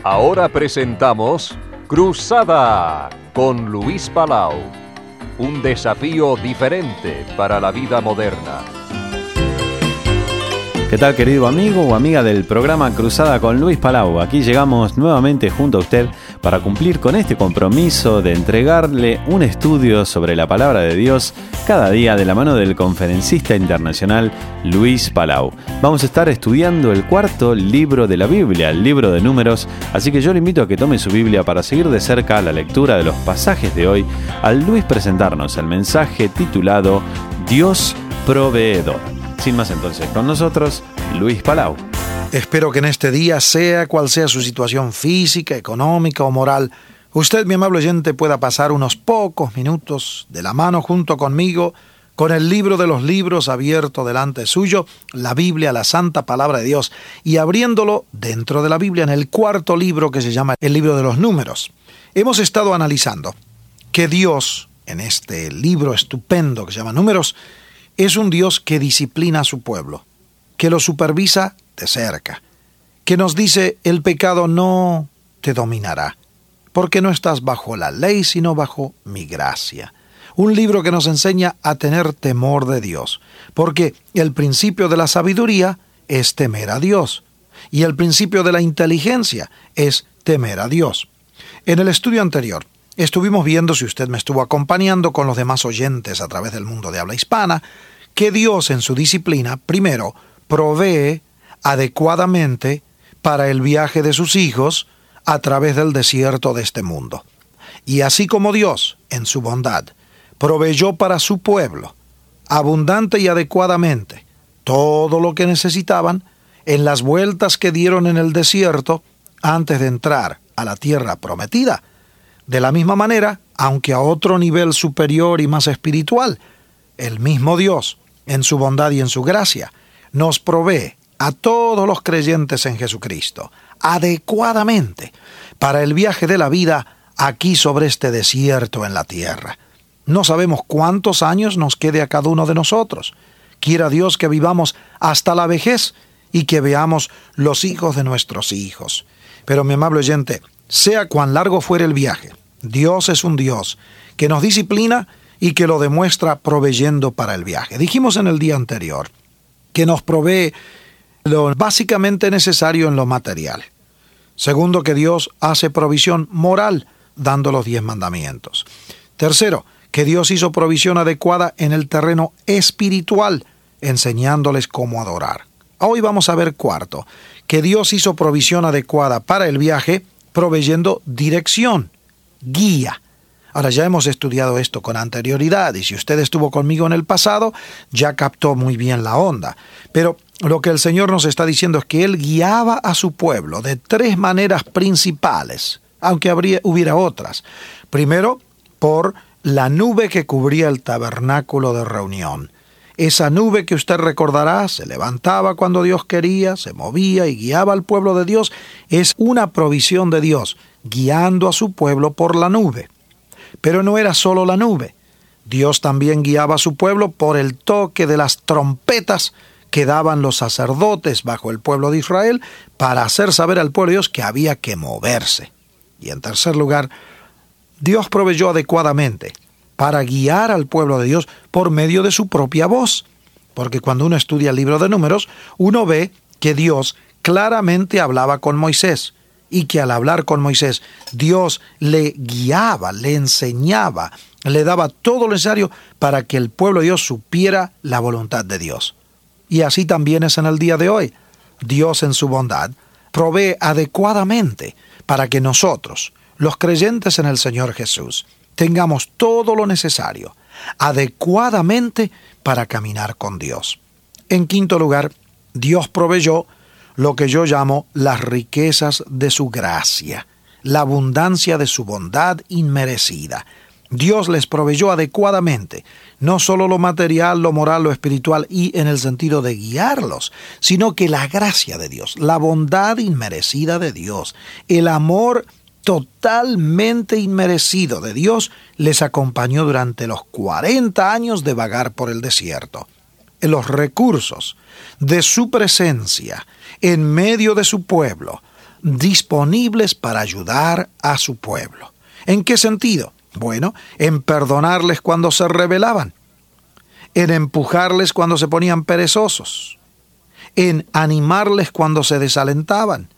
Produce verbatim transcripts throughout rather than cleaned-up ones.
Ahora presentamos Cruzada con Luis Palau. Un desafío diferente para la vida moderna. ¿Qué tal, querido amigo o amiga del programa Cruzada con Luis Palau? Aquí llegamos nuevamente junto a usted para cumplir con este compromiso de entregarle un estudio sobre la palabra de Dios cada día de la mano del conferencista internacional Luis Palau. Vamos a estar estudiando el cuarto libro de la Biblia, el libro de Números, así que yo le invito a que tome su Biblia para seguir de cerca la lectura de los pasajes de hoy al Luis presentarnos el mensaje titulado Dios Proveedor. Sin más entonces, con nosotros, Luis Palau. Espero que en este día, sea cual sea su situación física, económica o moral, usted, mi amable oyente, pueda pasar unos pocos minutos de la mano junto conmigo, con el libro de los libros abierto delante suyo, la Biblia, la Santa Palabra de Dios, y abriéndolo dentro de la Biblia en el cuarto libro que se llama el libro de los Números. Hemos estado analizando que Dios, en este libro estupendo que se llama Números, es un Dios que disciplina a su pueblo, que lo supervisa de cerca, que nos dice: el pecado no te dominará, porque no estás bajo la ley, sino bajo mi gracia. Un libro que nos enseña a tener temor de Dios, porque el principio de la sabiduría es temer a Dios, y el principio de la inteligencia es temer a Dios. En el estudio anterior, estuvimos viendo, si usted me estuvo acompañando con los demás oyentes a través del mundo de habla hispana, que Dios en su disciplina, primero, provee adecuadamente para el viaje de sus hijos a través del desierto de este mundo. Y así como Dios, en su bondad, proveyó para su pueblo, abundante y adecuadamente, todo lo que necesitaban en las vueltas que dieron en el desierto antes de entrar a la tierra prometida. De la misma manera, aunque a otro nivel superior y más espiritual, el mismo Dios, en su bondad y en su gracia, nos provee a todos los creyentes en Jesucristo adecuadamente para el viaje de la vida aquí sobre este desierto en la tierra. No sabemos cuántos años nos quede a cada uno de nosotros. Quiera Dios que vivamos hasta la vejez y que veamos los hijos de nuestros hijos. Pero, mi amable oyente, sea cuán largo fuere el viaje, Dios es un Dios que nos disciplina y que lo demuestra proveyendo para el viaje. Dijimos en el día anterior que nos provee lo básicamente necesario en lo material. Segundo, que Dios hace provisión moral, dando los diez mandamientos. Tercero, que Dios hizo provisión adecuada en el terreno espiritual, enseñándoles cómo adorar. Hoy vamos a ver cuarto, que Dios hizo provisión adecuada para el viaje, proveyendo dirección, guía. Ahora, ya hemos estudiado esto con anterioridad, y si usted estuvo conmigo en el pasado, ya captó muy bien la onda. Pero lo que el Señor nos está diciendo es que Él guiaba a su pueblo de tres maneras principales, aunque habría, hubiera otras. Primero, por la nube que cubría el tabernáculo de reunión. Esa nube que usted recordará, se levantaba cuando Dios quería, se movía y guiaba al pueblo de Dios, es una provisión de Dios, guiando a su pueblo por la nube. Pero no era solo la nube. Dios también guiaba a su pueblo por el toque de las trompetas que daban los sacerdotes bajo el pueblo de Israel para hacer saber al pueblo de Dios que había que moverse. Y en tercer lugar, Dios proveyó adecuadamente para guiar al pueblo de Dios por medio de su propia voz. Porque cuando uno estudia el libro de Números, uno ve que Dios claramente hablaba con Moisés. Y que al hablar con Moisés, Dios le guiaba, le enseñaba, le daba todo lo necesario para que el pueblo de Dios supiera la voluntad de Dios. Y así también es en el día de hoy. Dios en su bondad provee adecuadamente para que nosotros, los creyentes en el Señor Jesús, tengamos todo lo necesario adecuadamente para caminar con Dios. En quinto lugar, Dios proveyó lo que yo llamo las riquezas de su gracia, la abundancia de su bondad inmerecida. Dios les proveyó adecuadamente, no solo lo material, lo moral, lo espiritual y en el sentido de guiarlos, sino que la gracia de Dios, la bondad inmerecida de Dios, el amor totalmente inmerecido de Dios les acompañó durante los cuarenta años de vagar por el desierto. Los recursos de su presencia en medio de su pueblo disponibles para ayudar a su pueblo. ¿En qué sentido? Bueno, en perdonarles cuando se rebelaban, en empujarles cuando se ponían perezosos, en animarles cuando se desalentaban.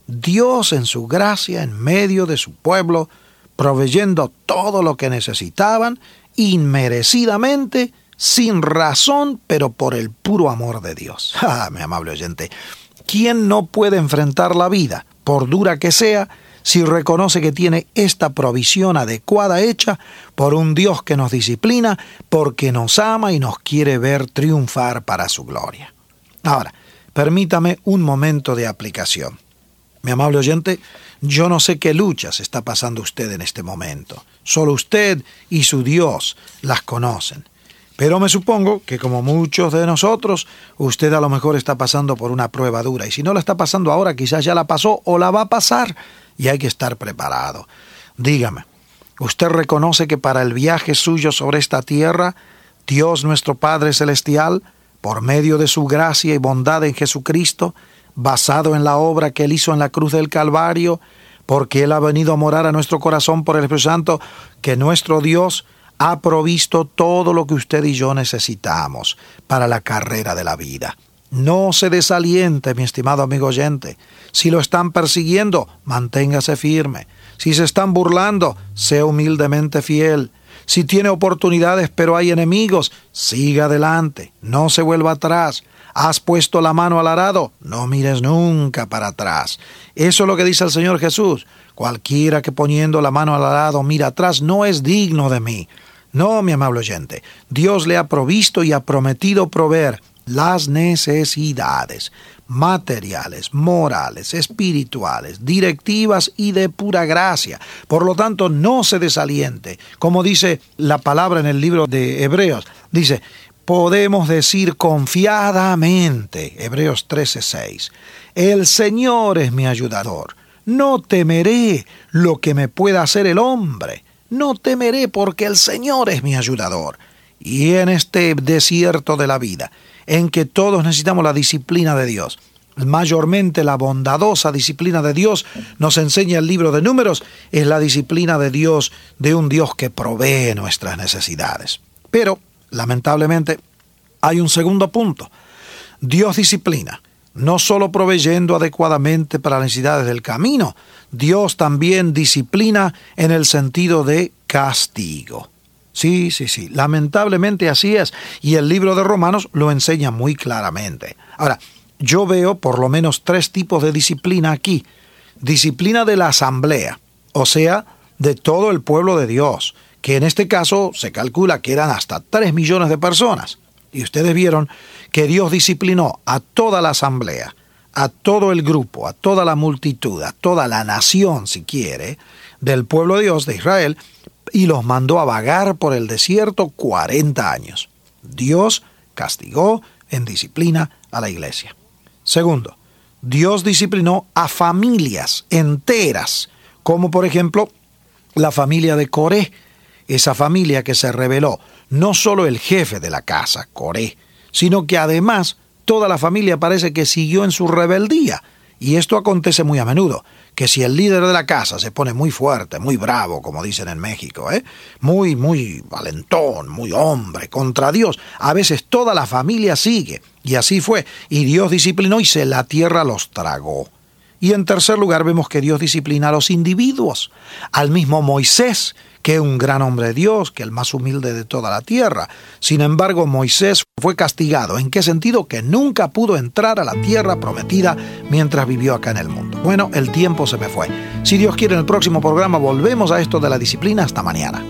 Dios en su gracia en medio de su pueblo, proveyendo todo lo que necesitaban, inmerecidamente, sin razón, pero por el puro amor de Dios. Ah, mi amable oyente, ¿quién no puede enfrentar la vida, por dura que sea, si reconoce que tiene esta provisión adecuada hecha por un Dios que nos disciplina, porque nos ama y nos quiere ver triunfar para su gloria? Ahora, permítame un momento de aplicación. Mi amable oyente, yo no sé qué luchas está pasando usted en este momento. Solo usted y su Dios las conocen. Pero me supongo que, como muchos de nosotros, usted a lo mejor está pasando por una prueba dura. Y si no la está pasando ahora, quizás ya la pasó o la va a pasar. Y hay que estar preparado. Dígame, ¿usted reconoce que para el viaje suyo sobre esta tierra, Dios nuestro Padre Celestial, por medio de su gracia y bondad en Jesucristo, basado en la obra que Él hizo en la cruz del Calvario, porque Él ha venido a morar a nuestro corazón por el Espíritu Santo, que nuestro Dios ha provisto todo lo que usted y yo necesitamos para la carrera de la vida? No se desaliente, mi estimado amigo oyente. Si lo están persiguiendo, manténgase firme. Si se están burlando, sea humildemente fiel. Si tiene oportunidades pero hay enemigos, siga adelante, no se vuelva atrás. ¿Has puesto la mano al arado? No mires nunca para atrás. Eso es lo que dice el Señor Jesús. Cualquiera que poniendo la mano al arado mira atrás no es digno de mí. No, mi amable oyente, Dios le ha provisto y ha prometido proveer las necesidades materiales, morales, espirituales, directivas y de pura gracia. Por lo tanto, no se desaliente. Como dice la palabra en el libro de Hebreos, dice, podemos decir confiadamente, Hebreos trece seis, el Señor es mi ayudador. No temeré lo que me pueda hacer el hombre. No temeré porque el Señor es mi ayudador. Y en este desierto de la vida, en que todos necesitamos la disciplina de Dios, mayormente la bondadosa disciplina de Dios, nos enseña el libro de Números, es la disciplina de Dios, de un Dios que provee nuestras necesidades. Pero, lamentablemente, hay un segundo punto. Dios disciplina, no solo proveyendo adecuadamente para las necesidades del camino, Dios también disciplina en el sentido de castigo. Sí, sí, sí, lamentablemente así es, y el libro de Romanos lo enseña muy claramente. Ahora, yo veo por lo menos tres tipos de disciplina aquí. Disciplina de la asamblea, o sea, de todo el pueblo de Dios, que en este caso se calcula que eran hasta tres millones de personas. Y ustedes vieron que Dios disciplinó a toda la asamblea, a todo el grupo, a toda la multitud, a toda la nación, si quiere, del pueblo de Dios, de Israel, y los mandó a vagar por el desierto cuarenta años. Dios castigó en disciplina a la iglesia. Segundo, Dios disciplinó a familias enteras, como por ejemplo la familia de Coré, esa familia que se rebeló, no solo el jefe de la casa, Coré, sino que además toda la familia parece que siguió en su rebeldía. Y esto acontece muy a menudo, que si el líder de la casa se pone muy fuerte, muy bravo, como dicen en México, ¿eh? muy, muy valentón, muy hombre, contra Dios, a veces toda la familia sigue. Y así fue. Y Dios disciplinó y se la tierra los tragó. Y en tercer lugar vemos que Dios disciplina a los individuos. Al mismo Moisés, que es un gran hombre de Dios, que es el más humilde de toda la tierra. Sin embargo, Moisés fue castigado. ¿En qué sentido? Que nunca pudo entrar a la tierra prometida mientras vivió acá en el mundo. Bueno, el tiempo se me fue. Si Dios quiere, en el próximo programa volvemos a esto de la disciplina. Hasta mañana.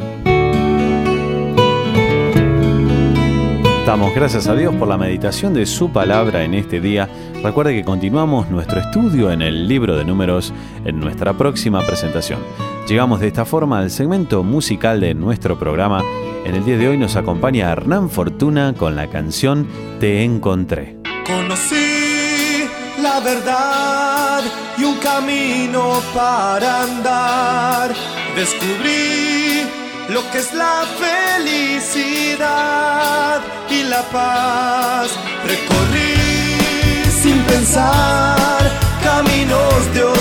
Damos gracias a Dios por la meditación de su palabra en este día. Recuerde que continuamos nuestro estudio en el libro de Números en nuestra próxima presentación. Llegamos de esta forma al segmento musical de nuestro programa. En el día de hoy nos acompaña Hernán Fortuna con la canción Te Encontré. Conocí la verdad y un camino para andar. Descubrí lo que es la felicidad y la paz. Recorrí sin pensar caminos de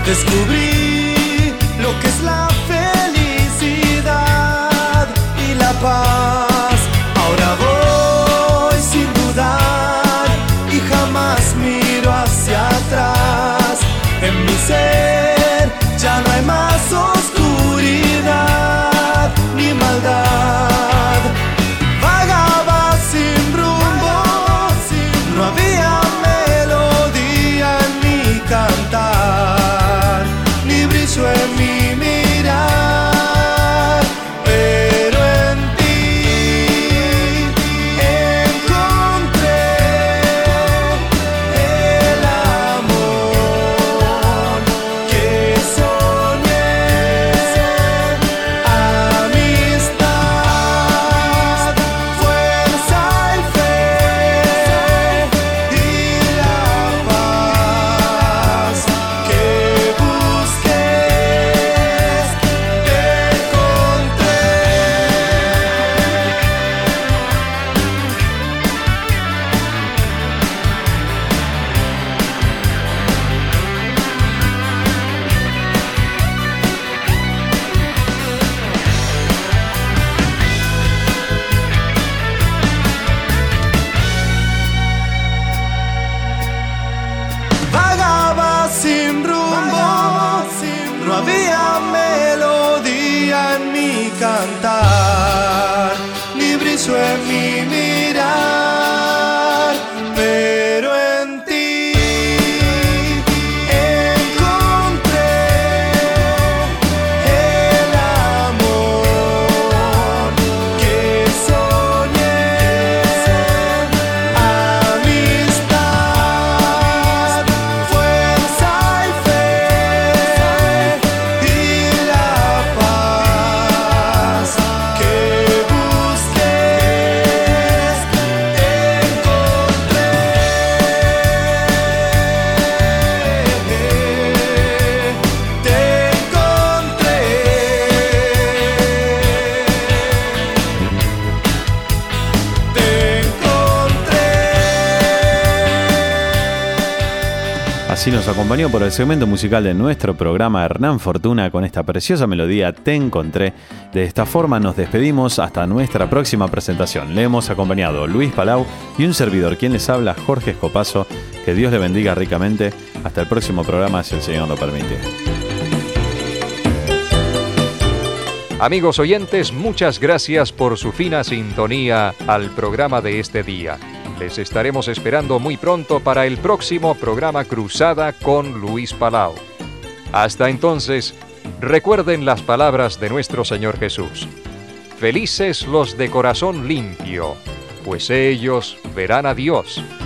Descubrí lo que es la felicidad y la paz. Ahora voy sin dudar y jamás miro hacia atrás. En mi ser ya no hay más oscuridad ni maldad. Vagaba sin rumbo, no había melodía en mi cantar, ni brillo en mi mirar, pero en ti encontré el amor que soñé, amistad, fuerza y fe, y la paz que busqué, te encontré. Vagaba sin rumbo, no había melodía en mi cantar, ni brillo en mi mirar, pero en ti encontré el amor que soñé, amistad, fuerza y fe, y la paz que busqué, encontré, te encontré, te encontré. Así nos acompañó por el segmento musical de nuestro programa Hernán Fortuna con esta preciosa melodía Te Encontré. De esta forma nos despedimos hasta nuestra próxima presentación. Le hemos acompañado Luis Palau y un servidor, quien les habla, Jorge Escopazo. Que Dios le bendiga ricamente. Hasta el próximo programa, si el Señor lo permite. Amigos oyentes, muchas gracias por su fina sintonía al programa de este día. Les estaremos esperando muy pronto para el próximo programa Cruzada con Luis Palau. Hasta entonces, recuerden las palabras de nuestro Señor Jesús. Felices los de corazón limpio, pues ellos verán a Dios.